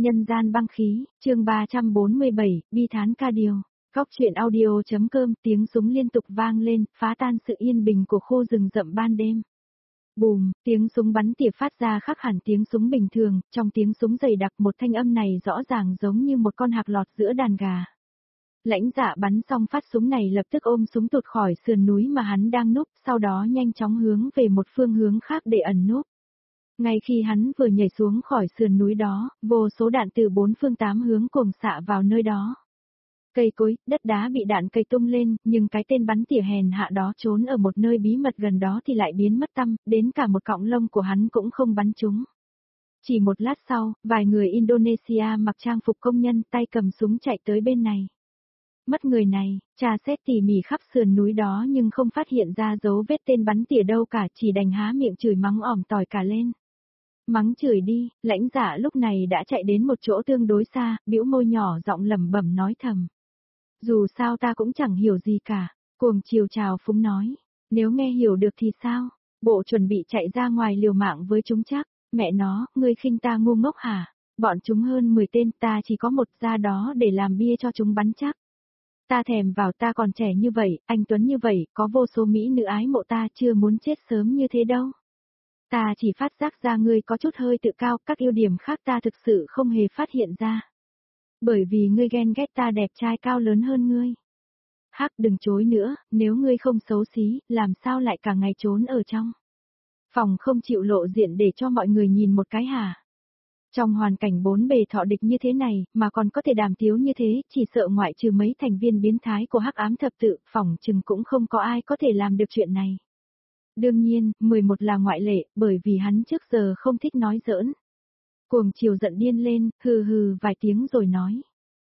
Nhân gian băng khí, chương 347, bi thán ca điều. Góc truyện audio.com, tiếng súng liên tục vang lên, phá tan sự yên bình của khu rừng rậm ban đêm. Bùm, tiếng súng bắn tỉa phát ra khác hẳn tiếng súng bình thường, trong tiếng súng dày đặc một thanh âm này rõ ràng giống như một con hạc lọt giữa đàn gà. Lãnh Dạ bắn xong phát súng này lập tức ôm súng tụt khỏi sườn núi mà hắn đang núp, sau đó nhanh chóng hướng về một phương hướng khác để ẩn núp. Ngay khi hắn vừa nhảy xuống khỏi sườn núi đó, vô số đạn từ bốn phương tám hướng cuồng xạ vào nơi đó. Cây cối, đất đá bị đạn cây tung lên, nhưng cái tên bắn tỉa hèn hạ đó trốn ở một nơi bí mật gần đó thì lại biến mất tăm, đến cả một cọng lông của hắn cũng không bắn trúng. Chỉ một lát sau, vài người Indonesia mặc trang phục công nhân tay cầm súng chạy tới bên này. Mất người này, tra xét tỉ mỉ khắp sườn núi đó nhưng không phát hiện ra dấu vết tên bắn tỉa đâu cả, chỉ đành há miệng chửi mắng ỏm tỏi cả lên. Mắng chửi đi, Lãnh Dạ lúc này đã chạy đến một chỗ tương đối xa, bĩu môi nhỏ giọng lẩm bẩm nói thầm. Dù sao ta cũng chẳng hiểu gì cả, cuồng chiều chào phúng nói. Nếu nghe hiểu được thì sao? Bộ chuẩn bị chạy ra ngoài liều mạng với chúng chắc. Mẹ nó, ngươi khinh ta ngu ngốc hả? Bọn chúng hơn 10 tên, ta chỉ có một ra đó để làm bia cho chúng bắn chắc. Ta thèm vào, ta còn trẻ như vậy, anh Tuấn như vậy, có vô số mỹ nữ ái mộ ta, chưa muốn chết sớm như thế đâu. Ta chỉ phát giác ra ngươi có chút hơi tự cao, các ưu điểm khác ta thực sự không hề phát hiện ra. Bởi vì ngươi ghen ghét ta đẹp trai cao lớn hơn ngươi. Hắc, đừng chối nữa, nếu ngươi không xấu xí, làm sao lại cả ngày trốn ở trong phòng không chịu lộ diện để cho mọi người nhìn một cái hả? Trong hoàn cảnh bốn bề thọ địch như thế này, mà còn có thể đàm tiếu như thế, chỉ sợ ngoại trừ mấy thành viên biến thái của Hắc Ám Thập Tự, phỏng chừng cũng không có ai có thể làm được chuyện này. Đương nhiên, 11 là ngoại lệ, bởi vì hắn trước giờ không thích nói giỡn. Cuồng chiều giận điên lên, hừ hừ vài tiếng rồi nói.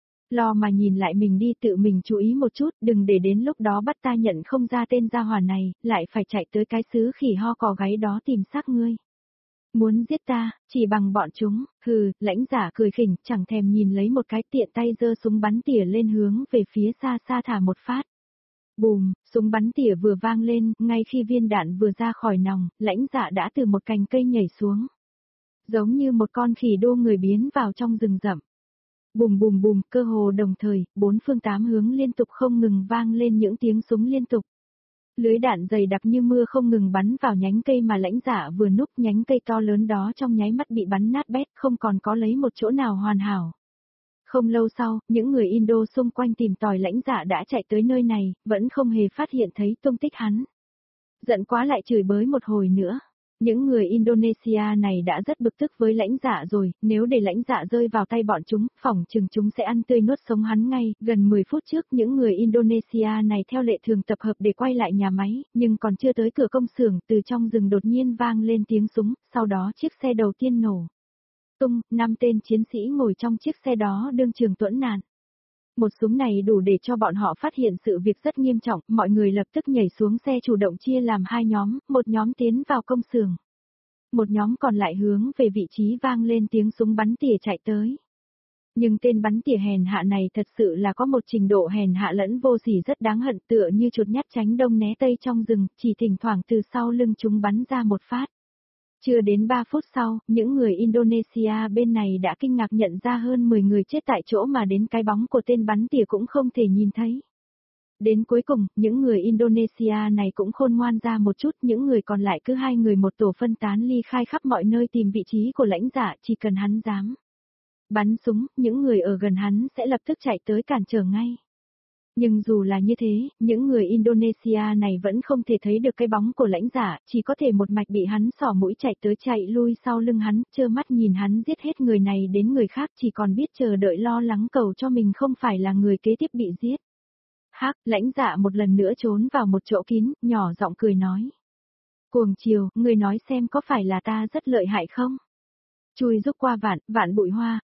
Lo mà nhìn lại mình đi, tự mình chú ý một chút, đừng để đến lúc đó bắt ta nhận không ra tên gia hỏa này, lại phải chạy tới cái xứ khỉ ho cò gáy đó tìm xác ngươi. Muốn giết ta, chỉ bằng bọn chúng, hừ, Lãnh Dạ cười khỉnh, chẳng thèm nhìn lấy một cái, tiện tay giơ súng bắn tỉa lên hướng về phía xa xa thả một phát. Bùm, súng bắn tỉa vừa vang lên, ngay khi viên đạn vừa ra khỏi nòng, Lãnh Dạ đã từ một cành cây nhảy xuống. Giống như một con khỉ đô người biến vào trong rừng rậm. Bùm bùm bùm, cơ hồ đồng thời, bốn phương tám hướng liên tục không ngừng vang lên những tiếng súng liên tục. Lưới đạn dày đặc như mưa không ngừng bắn vào nhánh cây mà Lãnh Dạ vừa núp, nhánh cây to lớn đó trong nháy mắt bị bắn nát bét, không còn có lấy một chỗ nào hoàn hảo. Không lâu sau, những người Indo xung quanh tìm tòi Lãnh Dạ đã chạy tới nơi này, vẫn không hề phát hiện thấy tung tích hắn. Giận quá lại chửi bới một hồi nữa. Những người Indonesia này đã rất bực tức với Lãnh Dạ rồi, nếu để Lãnh Dạ rơi vào tay bọn chúng, phỏng chừng chúng sẽ ăn tươi nuốt sống hắn ngay. Gần 10 phút trước những người Indonesia này theo lệ thường tập hợp để quay lại nhà máy, nhưng còn chưa tới cửa công xưởng, từ trong rừng đột nhiên vang lên tiếng súng, sau đó chiếc xe đầu tiên nổ tung, 5 tên chiến sĩ ngồi trong chiếc xe đó đương trường tuẫn nạn. Một súng này đủ để cho bọn họ phát hiện sự việc rất nghiêm trọng, mọi người lập tức nhảy xuống xe chủ động chia làm hai nhóm, một nhóm tiến vào công xưởng. Một nhóm còn lại hướng về vị trí vang lên tiếng súng bắn tỉa chạy tới. Nhưng tên bắn tỉa hèn hạ này thật sự là có một trình độ hèn hạ lẫn vô sỉ rất đáng hận, tựa như chuột nhắt tránh đông né tây trong rừng, chỉ thỉnh thoảng từ sau lưng chúng bắn ra một phát. Chưa đến 3 phút sau, những người Indonesia bên này đã kinh ngạc nhận ra hơn 10 người chết tại chỗ mà đến cái bóng của tên bắn tỉa cũng không thể nhìn thấy. Đến cuối cùng, những người Indonesia này cũng khôn ngoan ra một chút, những người còn lại cứ hai người một tổ phân tán ly khai khắp mọi nơi tìm vị trí của Lãnh Dạ, chỉ cần hắn dám bắn súng, những người ở gần hắn sẽ lập tức chạy tới cản trở ngay. Nhưng dù là như thế, những người Indonesia này vẫn không thể thấy được cái bóng của Lãnh Dạ, chỉ có thể một mạch bị hắn xỏ mũi chạy tới chạy lui sau lưng hắn, trơ mắt nhìn hắn giết hết người này đến người khác, chỉ còn biết chờ đợi lo lắng cầu cho mình không phải là người kế tiếp bị giết. Hắc, Lãnh Dạ một lần nữa trốn vào một chỗ kín, nhỏ giọng cười nói. Cuồng chiều, người nói xem có phải là ta rất lợi hại không? Chui rúc qua vạn bụi hoa,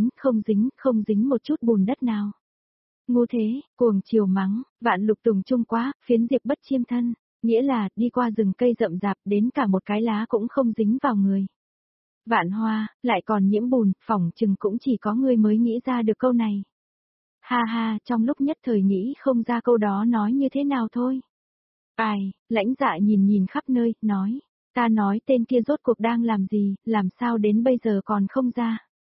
không dính một chút bùn đất nào. Ngu thế, cuồng chiều mắng, vạn lục tùng chung quá, phiến diệp bất chiêm thân, nghĩa là, đi qua rừng cây rậm rạp đến cả một cái lá cũng không dính vào người. Vạn hoa, lại còn nhiễm bùn, phỏng chừng cũng chỉ có người mới nghĩ ra được câu này. Ha ha, trong lúc nhất thời nghĩ không ra câu đó nói như thế nào thôi. Ai, Lãnh Dạ nhìn khắp nơi, nói, ta nói tên kia rốt cuộc đang làm gì, làm sao đến bây giờ còn không ra.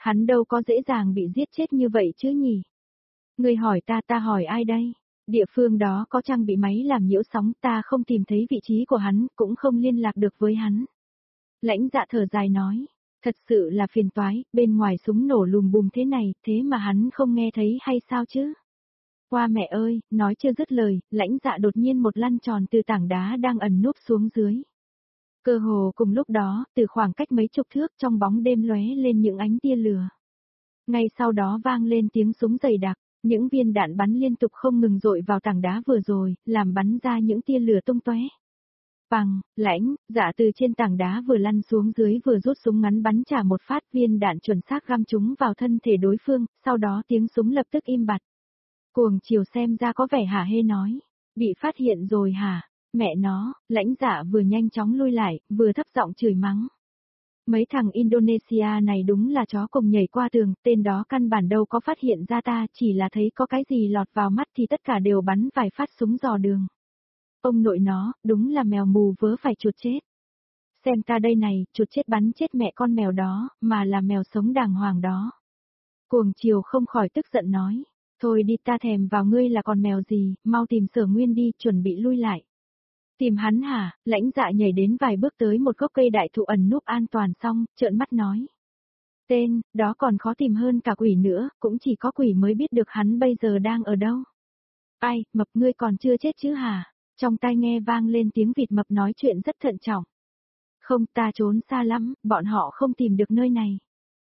Hắn đâu có dễ dàng bị giết chết như vậy chứ nhỉ? Ngươi hỏi ta hỏi ai đây? Địa phương đó có trang bị máy làm nhiễu sóng, ta không tìm thấy vị trí của hắn, cũng không liên lạc được với hắn. Lãnh Dạ thở dài nói, thật sự là phiền toái, bên ngoài súng nổ lùm bùm thế này, thế mà hắn không nghe thấy hay sao chứ? Qua mẹ ơi, nói chưa dứt lời, Lãnh Dạ đột nhiên một lăn tròn từ tảng đá đang ẩn núp xuống dưới. Cơ hồ cùng lúc đó, từ khoảng cách mấy chục thước trong bóng đêm lóe lên những ánh tia lửa. Ngay sau đó vang lên tiếng súng dày đặc, những viên đạn bắn liên tục không ngừng dội vào tảng đá vừa rồi, làm bắn ra những tia lửa tung tóe. Bằng, Lãnh Dạ từ trên tảng đá vừa lăn xuống dưới vừa rút súng ngắn bắn trả một phát, viên đạn chuẩn xác găm trúng vào thân thể đối phương, sau đó tiếng súng lập tức im bặt. Cuồng Chiều xem ra có vẻ hả hê nói, bị phát hiện rồi hả? Mẹ nó, Lãnh Dạ vừa nhanh chóng lui lại, vừa thấp giọng chửi mắng. Mấy thằng Indonesia này đúng là chó cùng nhảy qua tường, tên đó căn bản đâu có phát hiện ra ta, chỉ là thấy có cái gì lọt vào mắt thì tất cả đều bắn vài phát súng dò đường. Ông nội nó, đúng là mèo mù vớ phải chuột chết. Xem ta đây này, chuột chết bắn chết mẹ con mèo đó, mà là mèo sống đàng hoàng đó. Cuồng Chiều không khỏi tức giận nói, thôi đi, ta thèm vào ngươi là con mèo gì, mau tìm Sở Nguyên đi, chuẩn bị lui lại. Tìm hắn hả? Lãnh Dạ nhảy đến vài bước tới một gốc cây đại thụ ẩn núp an toàn xong, trợn mắt nói. Tên, đó còn khó tìm hơn cả quỷ nữa, cũng chỉ có quỷ mới biết được hắn bây giờ đang ở đâu. Ai, mập ngươi còn chưa chết chứ hả? Trong tai nghe vang lên tiếng vịt mập nói chuyện rất thận trọng. Không, ta trốn xa lắm, bọn họ không tìm được nơi này.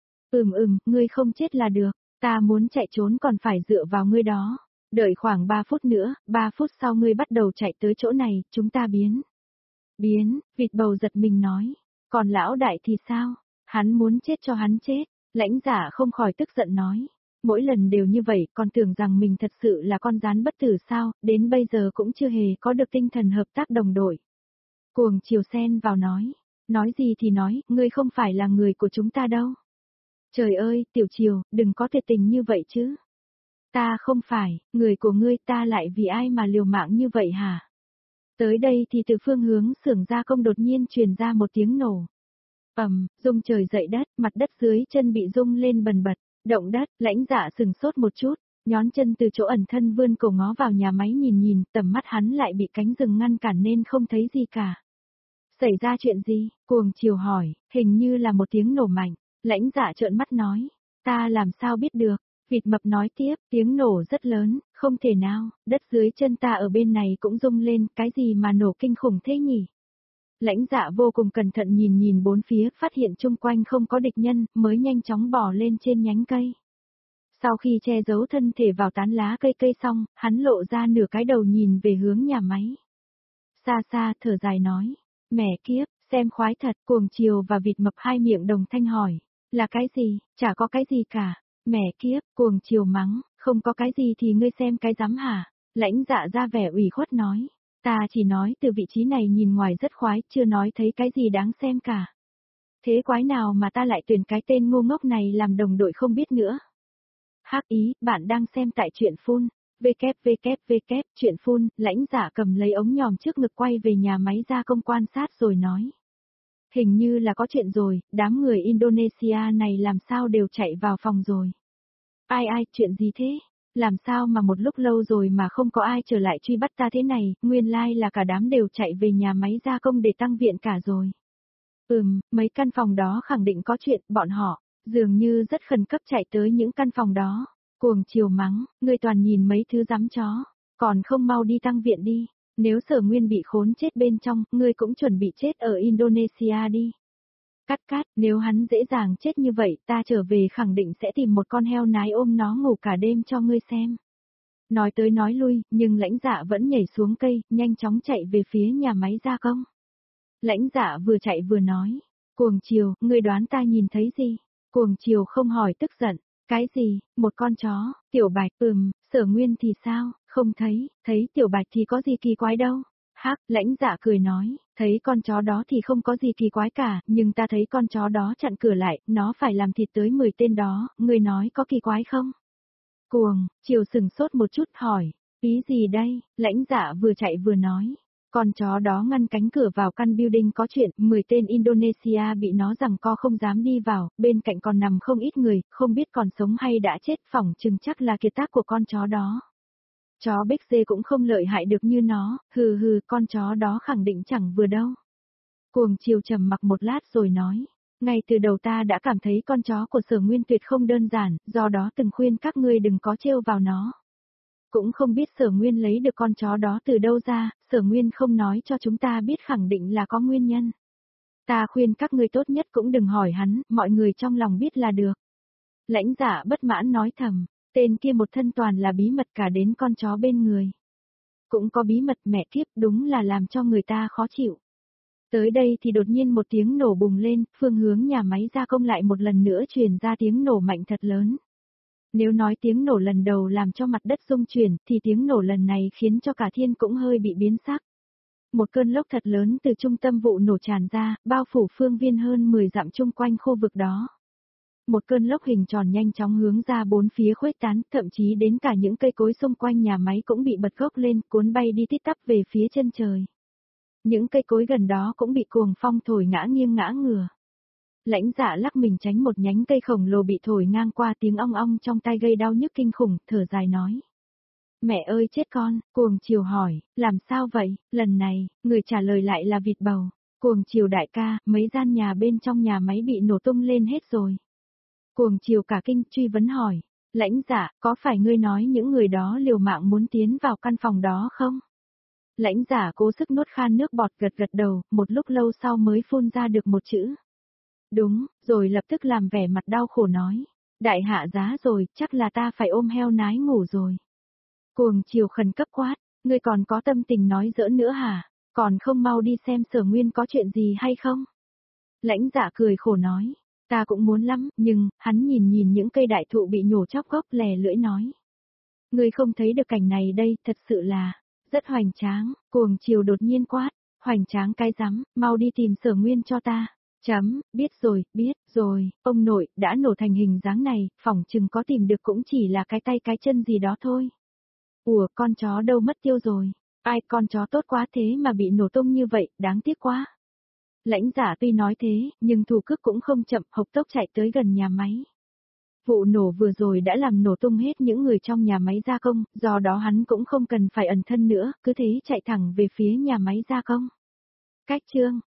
Ngươi không chết là được, ta muốn chạy trốn còn phải dựa vào ngươi đó. Đợi khoảng 3 phút nữa, 3 phút sau ngươi bắt đầu chạy tới chỗ này, chúng ta biến. Biến, vịt bầu giật mình nói. Còn lão đại thì sao? Hắn muốn chết cho hắn chết. Lãnh Dạ không khỏi tức giận nói. Mỗi lần đều như vậy, còn tưởng rằng mình thật sự là con gián bất tử sao, đến bây giờ cũng chưa hề có được tinh thần hợp tác đồng đội. Cuồng Chiều xen vào nói. Nói gì thì nói, ngươi không phải là người của chúng ta đâu. Trời ơi, Tiểu Chiều, đừng có thiệt tình như vậy chứ. Ta không phải, người của ngươi, ta lại vì ai mà liều mạng như vậy hả? Tới đây thì từ phương hướng xưởng gia công đột nhiên truyền ra một tiếng nổ. Rung trời dậy đất, mặt đất dưới chân bị rung lên bần bật, động đất. Lãnh Dạ sừng sốt một chút, nhón chân từ chỗ ẩn thân vươn cổ ngó vào nhà máy nhìn, tầm mắt hắn lại bị cánh rừng ngăn cản nên không thấy gì cả. Xảy ra chuyện gì? Cuồng Chiều hỏi, hình như là một tiếng nổ mạnh. Lãnh Dạ trợn mắt nói, ta làm sao biết được? Vịt mập nói tiếp, tiếng nổ rất lớn, không thể nào, đất dưới chân ta ở bên này cũng rung lên, cái gì mà nổ kinh khủng thế nhỉ? Lãnh Dạ vô cùng cẩn thận nhìn bốn phía, phát hiện chung quanh không có địch nhân, mới nhanh chóng bò lên trên nhánh cây. Sau khi che giấu thân thể vào tán lá cây xong, hắn lộ ra nửa cái đầu nhìn về hướng nhà máy. Xa xa thở dài nói, mẹ kiếp, xem khoái thật. Cuồng Chiều và vịt mập hai miệng đồng thanh hỏi, là cái gì? Chả có cái gì cả. Mẹ kiếp, Cuồng Chiều mắng, không có cái gì thì ngươi xem cái rắm hả? Lãnh Dạ ra vẻ ủy khuất nói, ta chỉ nói từ vị trí này nhìn ngoài rất khoái, chưa nói thấy cái gì đáng xem cả. Thế quái nào mà ta lại tuyển cái tên ngu ngốc này làm đồng đội không biết nữa. Hắc ý, bạn đang xem tại truyện phun. www, truyện phun. Lãnh Dạ cầm lấy ống nhòm trước ngực quay về nhà máy gia công quan sát rồi nói. Hình như là có chuyện rồi, đám người Indonesia này làm sao đều chạy vào phòng rồi. Ai, chuyện gì thế? Làm sao mà một lúc lâu rồi mà không có ai trở lại truy bắt ta thế này, nguyên lai là cả đám đều chạy về nhà máy gia công để tăng viện cả rồi. Mấy căn phòng đó khẳng định có chuyện, bọn họ, dường như rất khẩn cấp chạy tới những căn phòng đó. Cuồng Chiều mắng, ngươi toàn nhìn mấy thứ dám chó, còn không mau đi tăng viện đi. Nếu Sở Nguyên bị khốn chết bên trong, ngươi cũng chuẩn bị chết ở Indonesia đi. Cắt, nếu hắn dễ dàng chết như vậy, ta trở về khẳng định sẽ tìm một con heo nái ôm nó ngủ cả đêm cho ngươi xem. Nói tới nói lui, nhưng Lãnh Dạ vẫn nhảy xuống cây, nhanh chóng chạy về phía nhà máy gia công. Lãnh Dạ vừa chạy vừa nói, Cuồng Chiều, ngươi đoán ta nhìn thấy gì? Cuồng Chiều không hỏi tức giận, cái gì, một con chó, Tiểu Bạch, Sở Nguyên thì sao, không thấy, thấy Tiểu Bạch thì có gì kỳ quái đâu. Hắc, Lãnh Dạ cười nói, thấy con chó đó thì không có gì kỳ quái cả, nhưng ta thấy con chó đó chặn cửa lại, nó phải làm thịt tới 10 tên đó, ngươi nói có kỳ quái không? Cuồng Chiều sừng sốt một chút hỏi, ý gì đây? Lãnh Dạ vừa chạy vừa nói, Con chó đó ngăn cánh cửa vào căn building có chuyện, 10 tên Indonesia bị nó giằng co không dám đi vào, bên cạnh còn nằm không ít người, không biết còn sống hay đã chết, phỏng chừng chắc là kiệt tác của con chó đó. Chó Big Dê cũng không lợi hại được như nó, hừ, con chó đó khẳng định chẳng vừa đâu. Cuồng Chiều trầm mặc một lát rồi nói. Ngay từ đầu ta đã cảm thấy con chó của Sở Nguyên tuyệt không đơn giản, do đó từng khuyên các ngươi đừng có trêu vào nó. Cũng không biết Sở Nguyên lấy được con chó đó từ đâu ra, Sở Nguyên không nói cho chúng ta biết khẳng định là có nguyên nhân. Ta khuyên các ngươi tốt nhất cũng đừng hỏi hắn, mọi người trong lòng biết là được. Lãnh Dạ bất mãn nói thầm, tên kia một thân toàn là bí mật cả đến con chó bên người. Cũng có bí mật mẹ kiếp, đúng là làm cho người ta khó chịu. Tới đây thì đột nhiên một tiếng nổ bùng lên, phương hướng nhà máy gia công lại một lần nữa truyền ra tiếng nổ mạnh thật lớn. Nếu nói tiếng nổ lần đầu làm cho mặt đất rung chuyển, thì tiếng nổ lần này khiến cho cả thiên cũng hơi bị biến sắc. Một cơn lốc thật lớn từ trung tâm vụ nổ tràn ra, bao phủ phương viên hơn 10 dặm chung quanh khu vực đó. Một cơn lốc hình tròn nhanh chóng hướng ra bốn phía khuếch tán, thậm chí đến cả những cây cối xung quanh nhà máy cũng bị bật gốc lên, cuốn bay đi tít tắp về phía chân trời. Những cây cối gần đó cũng bị cuồng phong thổi ngã nghiêng ngã ngửa. Lãnh Dạ lắc mình tránh một nhánh cây khổng lồ bị thổi ngang qua, tiếng ong ong trong tai gây đau nhức kinh khủng, thở dài nói. Mẹ ơi chết con, Cuồng Chiều hỏi, làm sao vậy, lần này, người trả lời lại là vịt bầu. Cuồng Chiều đại ca, mấy gian nhà bên trong nhà máy bị nổ tung lên hết rồi. Cuồng Chiều cả kinh, truy vấn hỏi, Lãnh Dạ, có phải ngươi nói những người đó liều mạng muốn tiến vào căn phòng đó không? Lãnh Dạ cố sức nuốt khan nước bọt, gật gật đầu, một lúc lâu sau mới phun ra được một chữ. Đúng, rồi lập tức làm vẻ mặt đau khổ nói. Đại hạ giá rồi, chắc là ta phải ôm heo nái ngủ rồi. Cuồng Chiều khẩn cấp quát, ngươi còn có tâm tình nói giỡn nữa hả? Còn không mau đi xem Sở Nguyên có chuyện gì hay không? Lãnh Dạ cười khổ nói, ta cũng muốn lắm, nhưng, hắn nhìn những cây đại thụ bị nhổ chóc gốc, lè lưỡi nói. Ngươi không thấy được cảnh này đây, thật sự là, rất hoành tráng. Cuồng Chiều đột nhiên quát, hoành tráng cái rắm, mau đi tìm Sở Nguyên cho ta. Biết rồi, ông nội, đã nổ thành hình dáng này, phỏng chừng có tìm được cũng chỉ là cái tay cái chân gì đó thôi. Ủa, con chó đâu mất tiêu rồi? Ai, con chó tốt quá thế mà bị nổ tung như vậy, đáng tiếc quá. Lãnh Dạ tuy nói thế, nhưng thủ cước cũng không chậm, hộc tốc chạy tới gần nhà máy. Vụ nổ vừa rồi đã làm nổ tung hết những người trong nhà máy gia công, do đó hắn cũng không cần phải ẩn thân nữa, cứ thế chạy thẳng về phía nhà máy gia công. Cách chương